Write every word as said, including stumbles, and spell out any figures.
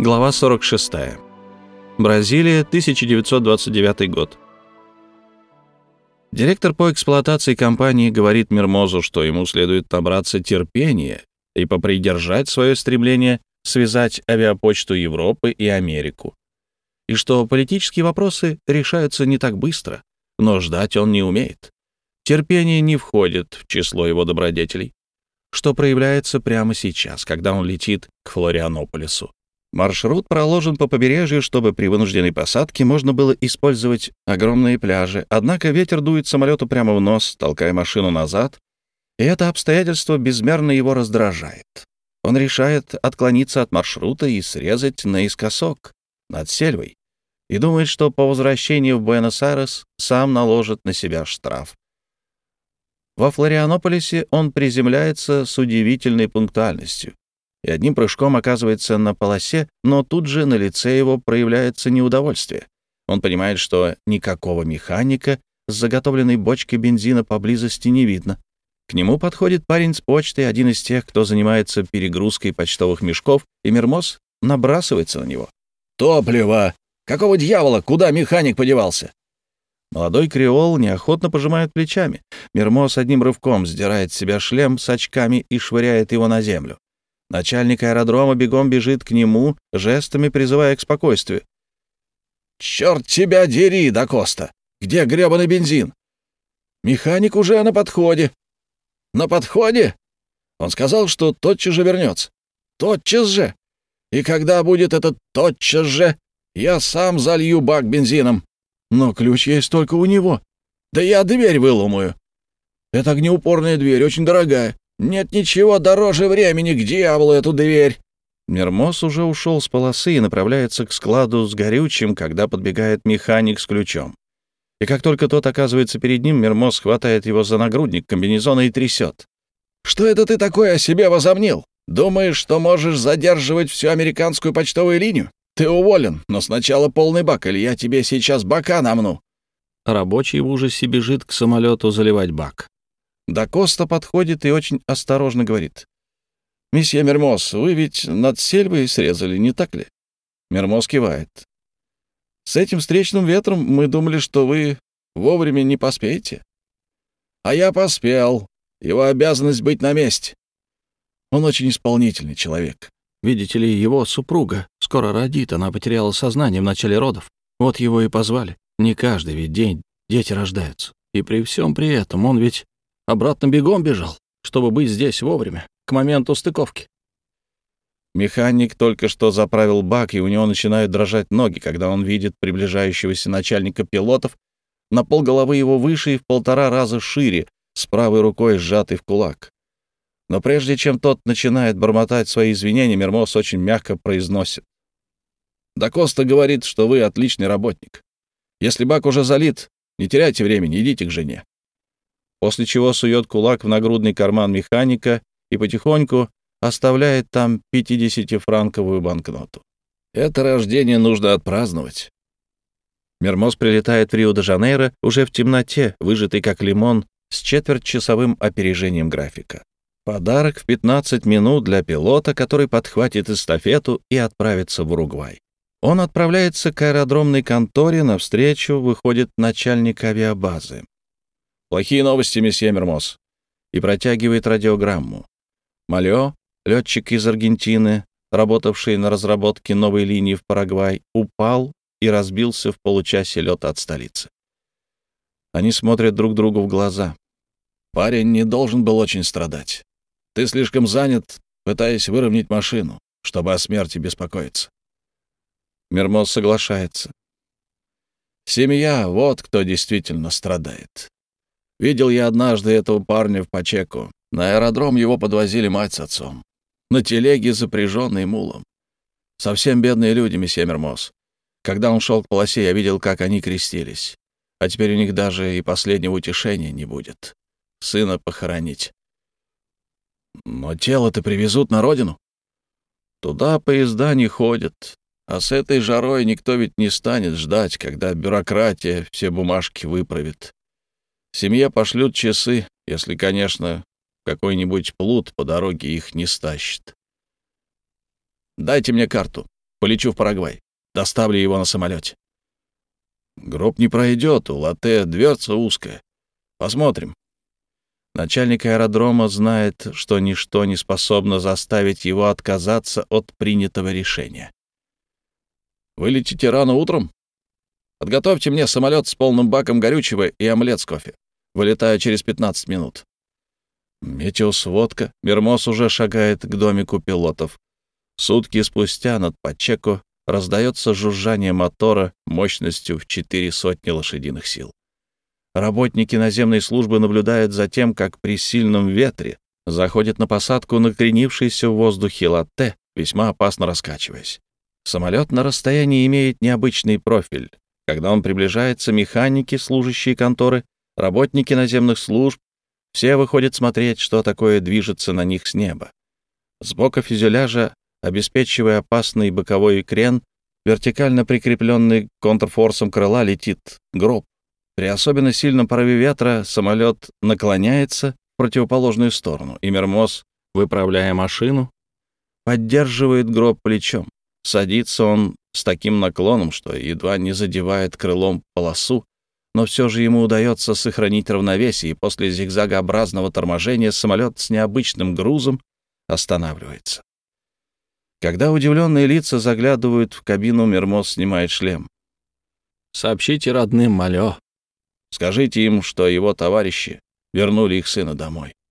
Глава сорок шестая. Бразилия, тысяча девятьсот двадцать девятый год. Директор по эксплуатации компании говорит Мермозу, что ему следует набраться терпения и попридержать свое стремление связать авиапочту Европы и Америку, и что политические вопросы решаются не так быстро, но ждать он не умеет. Терпение не входит в число его добродетелей, что проявляется прямо сейчас, когда он летит к Флорианополису. Маршрут проложен по побережью, чтобы при вынужденной посадке можно было использовать огромные пляжи, однако ветер дует самолету прямо в нос, толкая машину назад, и это обстоятельство безмерно его раздражает. Он решает отклониться от маршрута и срезать наискосок над сельвой, и думает, что по возвращении в Буэнос-Айрес сам наложит на себя штраф. Во Флорианополисе он приземляется с удивительной пунктуальностью и одним прыжком оказывается на полосе, но тут же на лице его проявляется неудовольствие. Он понимает, что никакого механика с заготовленной бочкой бензина поблизости не видно. К нему подходит парень с почты, один из тех, кто занимается перегрузкой почтовых мешков, и Мермоз набрасывается на него. «Топливо! Какого дьявола? Куда механик подевался?» Молодой креол неохотно пожимает плечами. Мермоз одним рывком сдирает с себя шлем с очками и швыряет его на землю. Начальник аэродрома бегом бежит к нему, жестами призывая к спокойствию. «Черт тебя дери, Дакоста! Где гребаный бензин? Механик уже на подходе». «На подходе?» Он сказал, что тотчас же вернется. «Тотчас же? И когда будет этот тотчас же, я сам залью бак бензином. Но ключ есть только у него. Да я дверь выломаю. Это огнеупорная дверь, очень дорогая. Нет ничего дороже времени, к дьяволу эту дверь». Мермоз уже ушел с полосы и направляется к складу с горючим, когда подбегает механик с ключом. И как только тот оказывается перед ним, Мермоз хватает его за нагрудник комбинезона и трясет. «Что это ты такое о себе возомнил? Думаешь, что можешь задерживать всю американскую почтовую линию? Ты уволен, но сначала полный бак, или я тебе сейчас бака намну». Рабочий в ужасе бежит к самолету заливать бак. Дакоста подходит и очень осторожно говорит. «Месье Мермоз, вы ведь над сельвой срезали, не так ли?» Мермоз кивает. «С этим встречным ветром мы думали, что вы вовремя не поспеете». «А я поспел. Его обязанность быть на месте». Он очень исполнительный человек. Видите ли, его супруга скоро родит, она потеряла сознание в начале родов. Вот его и позвали. Не каждый ведь день дети рождаются. И при всем при этом он ведь обратно бегом бежал, чтобы быть здесь вовремя, к моменту стыковки. Механик только что заправил бак, и у него начинают дрожать ноги, когда он видит приближающегося начальника пилотов, на полголовы его выше и в полтора раза шире, с правой рукой сжатый в кулак. Но прежде чем тот начинает бормотать свои извинения, Мермоз очень мягко произносит. «Дакоста говорит, что вы отличный работник. Если бак уже залит, не теряйте времени, идите к жене». После чего сует кулак в нагрудный карман механика и потихоньку оставляет там пятидесятифранковую банкноту. Это рождение нужно отпраздновать. Мермоз прилетает в Рио-де-Жанейро уже в темноте, выжатый как лимон, с четвертьчасовым опережением графика. Подарок в пятнадцать минут для пилота, который подхватит эстафету и отправится в Уругвай. Он отправляется к аэродромной конторе, навстречу выходит начальник авиабазы. «Плохие новости, месье Мермоз», и протягивает радиограмму. Малё, летчик из Аргентины, работавший на разработке новой линии в Парагвай, упал и разбился в получасе лета от столицы. Они смотрят друг другу в глаза. «Парень не должен был очень страдать. Ты слишком занят, пытаясь выровнять машину, чтобы о смерти беспокоиться». Мермоз соглашается. «Семья — вот кто действительно страдает. Видел я однажды этого парня в Пачеко. На аэродром его подвозили мать с отцом. На телеге, запряженной мулом. Совсем бедные люди, месье Мермоз. Когда он шел к полосе, я видел, как они крестились. А теперь у них даже и последнего утешения не будет. Сына похоронить. Но тело-то привезут на родину. Туда поезда не ходят. А с этой жарой никто ведь не станет ждать, когда бюрократия все бумажки выправит. Семье пошлют часы, если, конечно, какой-нибудь плут по дороге их не стащит. Дайте мне карту. Полечу в Парагвай. Доставлю его на самолете. Гроб не пройдет, у Латте дверца узкая. Посмотрим. Начальник аэродрома знает, что ничто не способно заставить его отказаться от принятого решения. Вы летите рано утром? Подготовьте мне самолет с полным баком горючего и омлет с кофе. Вылетаю через пятнадцать минут. Метеосводка. Мермоз уже шагает к домику пилотов. Сутки спустя над Пачеко раздается жужжание мотора мощностью в четыре сотни лошадиных сил. Работники наземной службы наблюдают за тем, как при сильном ветре заходит на посадку накренившийся в воздухе Латте, весьма опасно раскачиваясь. Самолет на расстоянии имеет необычный профиль. Когда он приближается, механики, служащие конторы, работники наземных служб, все выходят смотреть, что такое движется на них с неба. С бока фюзеляжа, обеспечивая опасный боковой крен, вертикально прикрепленный контрфорсом крыла, летит гроб. При особенно сильном порыве ветра самолет наклоняется в противоположную сторону, и Мермоз, выправляя машину, поддерживает гроб плечом. Садится он с таким наклоном, что едва не задевает крылом полосу, но все же ему удается сохранить равновесие, и после зигзагообразного торможения самолет с необычным грузом останавливается. Когда удивленные лица заглядывают в кабину, Мермоз снимает шлем. «Сообщите родным, Малё. Скажите им, что его товарищи вернули их сына домой».